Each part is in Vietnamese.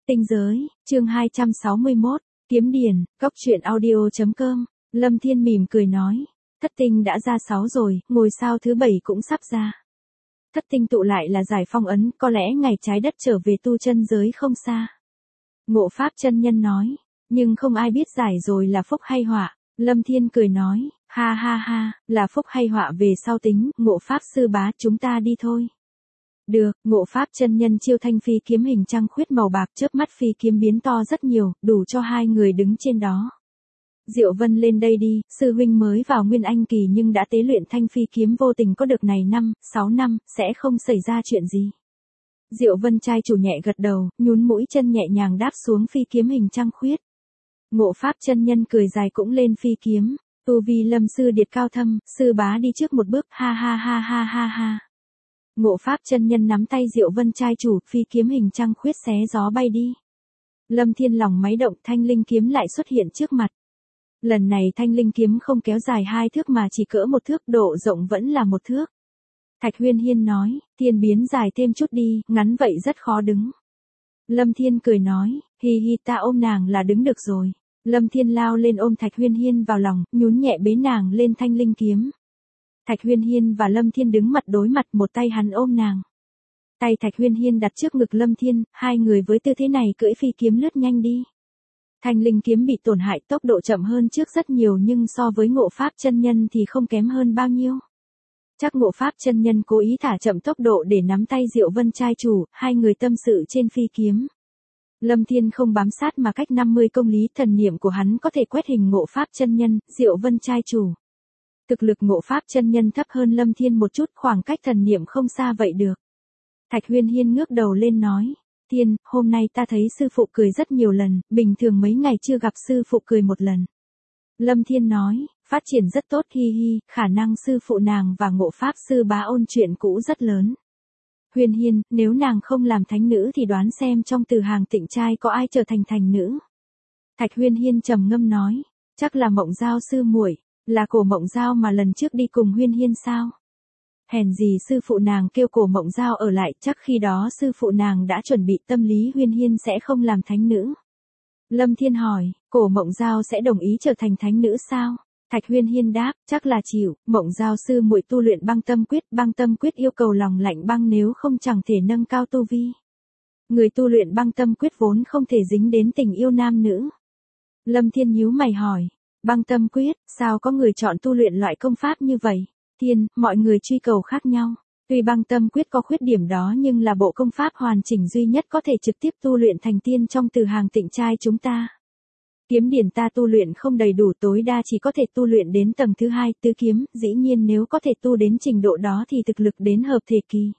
Tinh giới, chương 261, Kiếm Điển, Cốc truyện audio.com, Lâm Thiên mỉm cười nói, thất tinh đã ra 6 rồi, ngôi sao thứ 7 cũng sắp ra. Thất tinh tụ lại là giải phong ấn, có lẽ ngày trái đất trở về tu chân giới không xa. Ngộ Pháp chân nhân nói, nhưng không ai biết giải rồi là phúc hay họa. Lâm Thiên cười nói, ha ha ha, là phúc hay họa về sau tính, Ngộ Pháp sư bá chúng ta đi thôi. Được, Ngộ Pháp chân nhân chiêu thanh phi kiếm hình trăng khuyết màu bạc chớp mắt phi kiếm biến to rất nhiều, đủ cho hai người đứng trên đó. Diệu Vân lên đây đi, sư huynh mới vào Nguyên Anh kỳ nhưng đã tế luyện thanh phi kiếm vô tình có được này 6 năm, sẽ không xảy ra chuyện gì. Diệu Vân trai chủ nhẹ gật đầu, nhún mũi chân nhẹ nhàng đáp xuống phi kiếm hình trăng khuyết. Ngộ Pháp chân nhân cười dài cũng lên phi kiếm, tu vi Lâm sư điệt cao thâm, sư bá đi trước một bước, ha ha ha ha ha ha. Ngộ Pháp chân nhân nắm tay Diệu Vân trai chủ, phi kiếm hình trăng khuyết xé gió bay đi. Lâm Thiên lòng máy động, thanh linh kiếm lại xuất hiện trước mặt. Lần này thanh linh kiếm không kéo dài 2 thước mà chỉ cỡ 1 thước, độ rộng vẫn là 1 thước. Thạch Huyên Hiên nói, Thiên biến dài thêm chút đi, ngắn vậy rất khó đứng. Lâm Thiên cười nói, hi hi ta ôm nàng là đứng được rồi. Lâm Thiên lao lên ôm Thạch Huyên Hiên vào lòng, nhún nhẹ bế nàng lên thanh linh kiếm. Thạch Huyên Hiên và Lâm Thiên đứng mặt đối mặt, một tay hắn ôm nàng. Tay Thạch Huyên Hiên đặt trước ngực Lâm Thiên, hai người với tư thế này cưỡi phi kiếm lướt nhanh đi. Thanh linh kiếm bị tổn hại, tốc độ chậm hơn trước rất nhiều nhưng so với Ngộ Pháp chân nhân thì không kém hơn bao nhiêu. Chắc Ngộ Pháp chân nhân cố ý thả chậm tốc độ để nắm tay Diệu Vân trai chủ, hai người tâm sự trên phi kiếm. Lâm Thiên không bám sát mà cách 50 công lý, thần niệm của hắn có thể quét hình Ngộ Pháp chân nhân, Diệu Vân trai chủ. Thực lực Ngộ Pháp chân nhân thấp hơn Lâm Thiên một chút, khoảng cách thần niệm không xa vậy được. Thạch Huyên Hiên ngước đầu lên nói, Thiên, hôm nay ta thấy sư phụ cười rất nhiều lần, bình thường mấy ngày chưa gặp sư phụ cười một lần. Lâm Thiên nói, phát triển rất tốt hi hi, khả năng sư phụ nàng và Ngộ Pháp sư bá ôn chuyện cũ rất lớn. Huyên Hiên, nếu nàng không làm thánh nữ thì đoán xem trong từ hàng tịnh trai có ai trở thành thành nữ. Thạch Huyên Hiên trầm ngâm nói, chắc là Mộng Giao sư muội, là Cổ Mộng Giao mà lần trước đi cùng Huyên Hiên sao? Hèn gì sư phụ nàng kêu Cổ Mộng Giao ở lại, chắc khi đó sư phụ nàng đã chuẩn bị tâm lý Huyên Hiên sẽ không làm thánh nữ. Lâm Thiên hỏi, Cổ Mộng Giao sẽ đồng ý trở thành thánh nữ sao? Thạch Huyên Hiên đáp, chắc là chịu. Mộng Giao sư muội tu luyện băng tâm quyết yêu cầu lòng lạnh băng, nếu không chẳng thể nâng cao tu vi. Người tu luyện băng tâm quyết vốn không thể dính đến tình yêu nam nữ. Lâm Thiên nhíu mày hỏi, băng tâm quyết, sao có người chọn tu luyện loại công pháp như vậy? Thiên, mọi người truy cầu khác nhau. Tuy băng tâm quyết có khuyết điểm đó nhưng là bộ công pháp hoàn chỉnh duy nhất có thể trực tiếp tu luyện thành tiên trong từ hàng tịnh trai chúng ta. Kiếm điển ta tu luyện không đầy đủ, tối đa chỉ có thể tu luyện đến tầng thứ 2, tứ kiếm, dĩ nhiên nếu có thể tu đến trình độ đó thì thực lực đến hợp thể kỳ.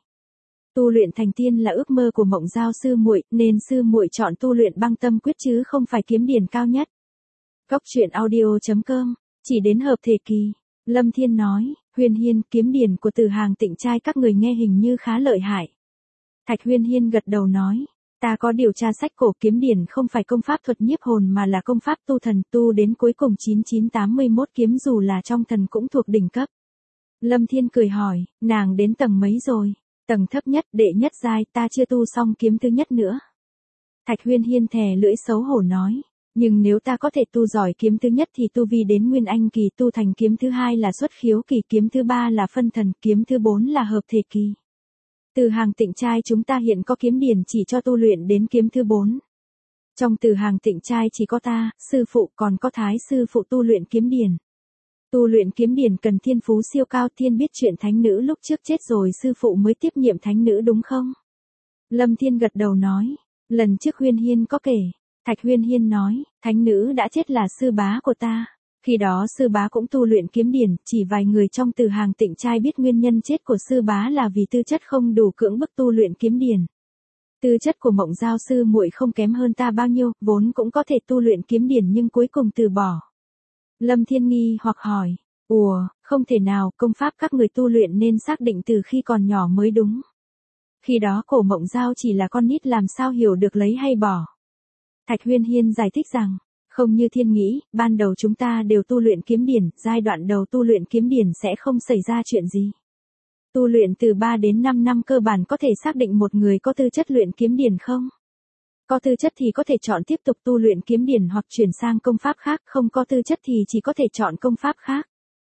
Tu luyện thành tiên là ước mơ của Mộng Giao sư muội, nên sư muội chọn tu luyện băng tâm quyết chứ không phải kiếm điển cao nhất. Cốc truyện audio.com, chỉ đến hợp thể kỳ. Lâm Thiên nói, Huyên Hiên, kiếm điển của từ hàng tịnh trai các người nghe hình như khá lợi hại. Thạch Huyên Hiên gật đầu nói, ta có điều tra sách cổ, kiếm điển không phải công pháp thuật nhiếp hồn mà là công pháp tu thần, tu đến cuối cùng 9981 kiếm dù là trong thần cũng thuộc đỉnh cấp. Lâm Thiên cười hỏi, nàng đến tầng mấy rồi? Tầng thấp nhất, đệ nhất giai, ta chưa tu xong kiếm thứ nhất nữa. Thạch Huyên Hiên thè lưỡi xấu hổ nói, nhưng nếu ta có thể tu giỏi kiếm thứ nhất thì tu vi đến Nguyên Anh kỳ, tu thành kiếm thứ 2 là xuất khiếu kỳ, kiếm thứ 3 là phân thần, kiếm thứ 4 là hợp thể kỳ. Từ hàng tịnh trai chúng ta hiện có kiếm điển chỉ cho tu luyện đến kiếm thứ 4. Trong từ hàng tịnh trai chỉ có ta, sư phụ còn có Thái sư phụ tu luyện kiếm điển. Tu luyện kiếm điển cần thiên phú siêu cao. Thiên biết chuyện thánh nữ lúc trước chết rồi sư phụ mới tiếp nhiệm thánh nữ đúng không? Lâm Thiên gật đầu nói, lần trước Huyên Hiên có kể. Thạch Huyên Hiên nói, thánh nữ đã chết là sư bá của ta. Khi đó sư bá cũng tu luyện kiếm điển, chỉ vài người trong từ hàng tịnh trai biết nguyên nhân chết của sư bá là vì tư chất không đủ cưỡng bức tu luyện kiếm điển. Tư chất của Mộng Giao sư muội không kém hơn ta bao nhiêu, vốn cũng có thể tu luyện kiếm điển nhưng cuối cùng từ bỏ. Lâm Thiên nghi hoặc hỏi, không thể nào, công pháp các người tu luyện nên xác định từ khi còn nhỏ mới đúng. Khi đó Cổ Mộng Giao chỉ là con nít làm sao hiểu được lấy hay bỏ. Thạch Huyên Hiên giải thích rằng, không như Thiên nghĩ, ban đầu chúng ta đều tu luyện kiếm điển, giai đoạn đầu tu luyện kiếm điển sẽ không xảy ra chuyện gì. Tu luyện từ 3 đến 5 năm cơ bản có thể xác định một người có tư chất luyện kiếm điển không? Có tư chất thì có thể chọn tiếp tục tu luyện kiếm điển hoặc chuyển sang công pháp khác, không có tư chất thì chỉ có thể chọn công pháp khác.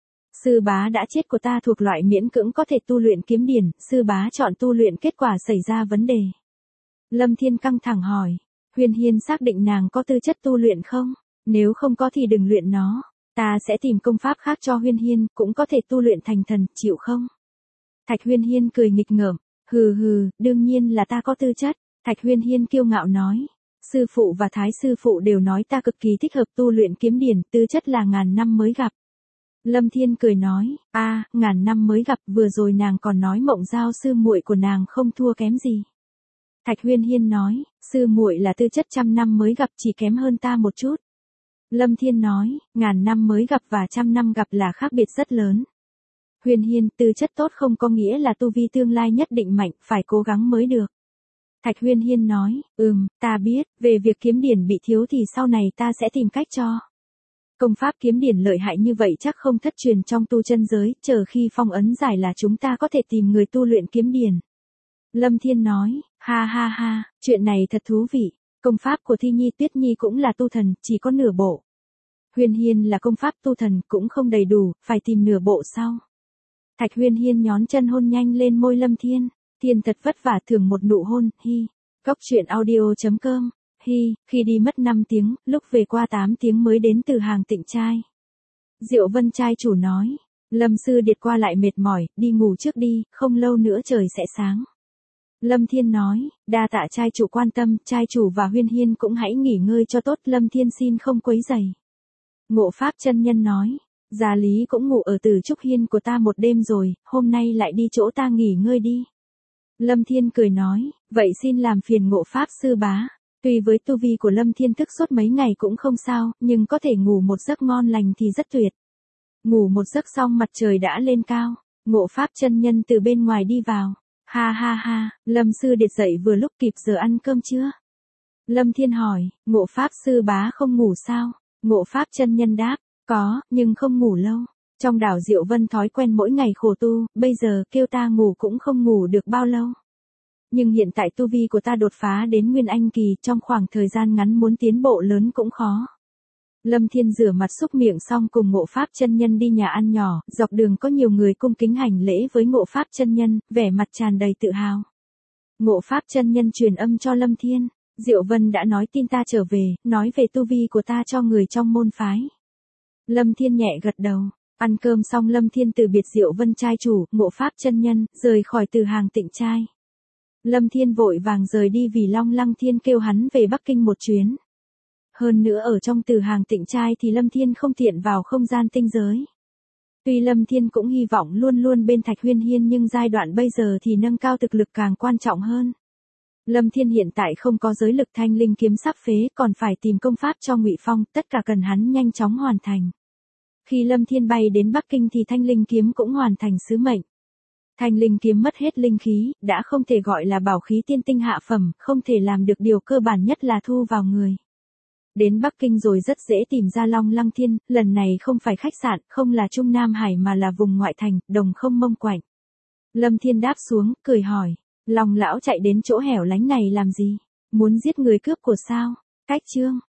Sư bá đã chết của ta thuộc loại miễn cưỡng có thể tu luyện kiếm điển, sư bá chọn tu luyện kết quả xảy ra vấn đề. Lâm Thiên căng thẳng hỏi, Huyên Hiên xác định nàng có tư chất tu luyện không? Nếu không có thì đừng luyện nó, ta sẽ tìm công pháp khác cho Huyên Hiên, cũng có thể tu luyện thành thần, chịu không? Thạch Huyên Hiên cười nghịch ngợm, hừ hừ, đương nhiên là ta có tư chất. Thạch Huyên Hiên kiêu ngạo nói, sư phụ và thái sư phụ đều nói ta cực kỳ thích hợp tu luyện kiếm điển, tư chất là ngàn năm mới gặp. Lâm Thiên cười nói, ngàn năm mới gặp, vừa rồi nàng còn nói Mộng Giao sư muội của nàng không thua kém gì. Thạch Huyên Hiên nói, sư muội là tư chất 100 năm mới gặp, chỉ kém hơn ta một chút. Lâm Thiên nói, ngàn năm mới gặp và 100 năm gặp là khác biệt rất lớn. Huyên Hiên, tư chất tốt không có nghĩa là tu vi tương lai nhất định mạnh, phải cố gắng mới được. Thạch Huyên Hiên nói, ta biết, về việc kiếm điển bị thiếu thì sau này ta sẽ tìm cách cho. Công pháp kiếm điển lợi hại như vậy chắc không thất truyền trong tu chân giới, chờ khi phong ấn giải là chúng ta có thể tìm người tu luyện kiếm điển. Lâm Thiên nói, ha ha ha, chuyện này thật thú vị, công pháp của Thi Nhi Tuyết Nhi cũng là tu thần, chỉ có nửa bộ. Huyên Hiên là công pháp tu thần, cũng không đầy đủ, phải tìm nửa bộ sau. Thạch Huyên Hiên nhón chân hôn nhanh lên môi Lâm Thiên, Thiên thật vất vả thưởng một nụ hôn, hi. Góc truyện audio.com, hi, khi đi mất 5 tiếng, lúc về qua 8 tiếng mới đến từ Hàng Tịnh trai. Diệu Vân trai chủ nói, Lâm sư điệt qua lại mệt mỏi, đi ngủ trước đi, không lâu nữa trời sẽ sáng. Lâm Thiên nói, đa tạ trai chủ quan tâm, trai chủ và Huyên Hiên cũng hãy nghỉ ngơi cho tốt, Lâm Thiên xin không quấy rầy. Ngộ Pháp chân nhân nói, Gia Lý cũng ngủ ở Tử Trúc Hiên của ta một đêm rồi, hôm nay lại đi chỗ ta nghỉ ngơi đi. Lâm Thiên cười nói, vậy xin làm phiền Ngộ Pháp sư bá. Tuy với tu vi của Lâm Thiên thức suốt mấy ngày cũng không sao, nhưng có thể ngủ một giấc ngon lành thì rất tuyệt. Ngủ một giấc xong mặt trời đã lên cao, Ngộ Pháp chân nhân từ bên ngoài đi vào. Ha ha ha, Lâm sư điệt dậy vừa lúc kịp giờ ăn cơm chưa? Lâm Thiên hỏi, Ngộ Pháp sư bá không ngủ sao? Ngộ Pháp chân nhân đáp, có, nhưng không ngủ lâu. Trong đảo Diệu Vân thói quen mỗi ngày khổ tu, bây giờ kêu ta ngủ cũng không ngủ được bao lâu. Nhưng hiện tại tu vi của ta đột phá đến Nguyên Anh kỳ, trong khoảng thời gian ngắn muốn tiến bộ lớn cũng khó. Lâm Thiên rửa mặt xúc miệng xong cùng Ngộ Pháp chân nhân đi nhà ăn nhỏ, dọc đường có nhiều người cung kính hành lễ với Ngộ Pháp chân nhân, vẻ mặt tràn đầy tự hào. Ngộ Pháp chân nhân truyền âm cho Lâm Thiên, Diệu Vân đã nói tin ta trở về, nói về tu vi của ta cho người trong môn phái. Lâm Thiên nhẹ gật đầu, ăn cơm xong Lâm Thiên từ biệt Diệu Vân trai chủ, Ngộ Pháp chân nhân, rời khỏi từ Hàng Tịnh trai. Lâm Thiên vội vàng rời đi vì Long Lăng Thiên kêu hắn về Bắc Kinh một chuyến. Hơn nữa ở trong từ Hàng Tịnh trai thì Lâm Thiên không tiện vào không gian tinh giới. Tuy Lâm Thiên cũng hy vọng luôn luôn bên Thạch Huyên Hiên nhưng giai đoạn bây giờ thì nâng cao thực lực càng quan trọng hơn. Lâm Thiên hiện tại không có giới lực, thanh linh kiếm sắp phế, còn phải tìm công pháp cho Ngụy Phong, tất cả cần hắn nhanh chóng hoàn thành. Khi Lâm Thiên bay đến Bắc Kinh thì thanh linh kiếm cũng hoàn thành sứ mệnh. Thanh linh kiếm mất hết linh khí, đã không thể gọi là bảo khí tiên tinh hạ phẩm, không thể làm được điều cơ bản nhất là thu vào người. Đến Bắc Kinh rồi rất dễ tìm ra Long Lăng Thiên, lần này không phải khách sạn, không là Trung Nam Hải mà là vùng ngoại thành, Đồng Không Mông Quạnh. Lâm Thiên đáp xuống, cười hỏi, Long lão chạy đến chỗ hẻo lánh này làm gì? Muốn giết người cướp của sao? Cách chương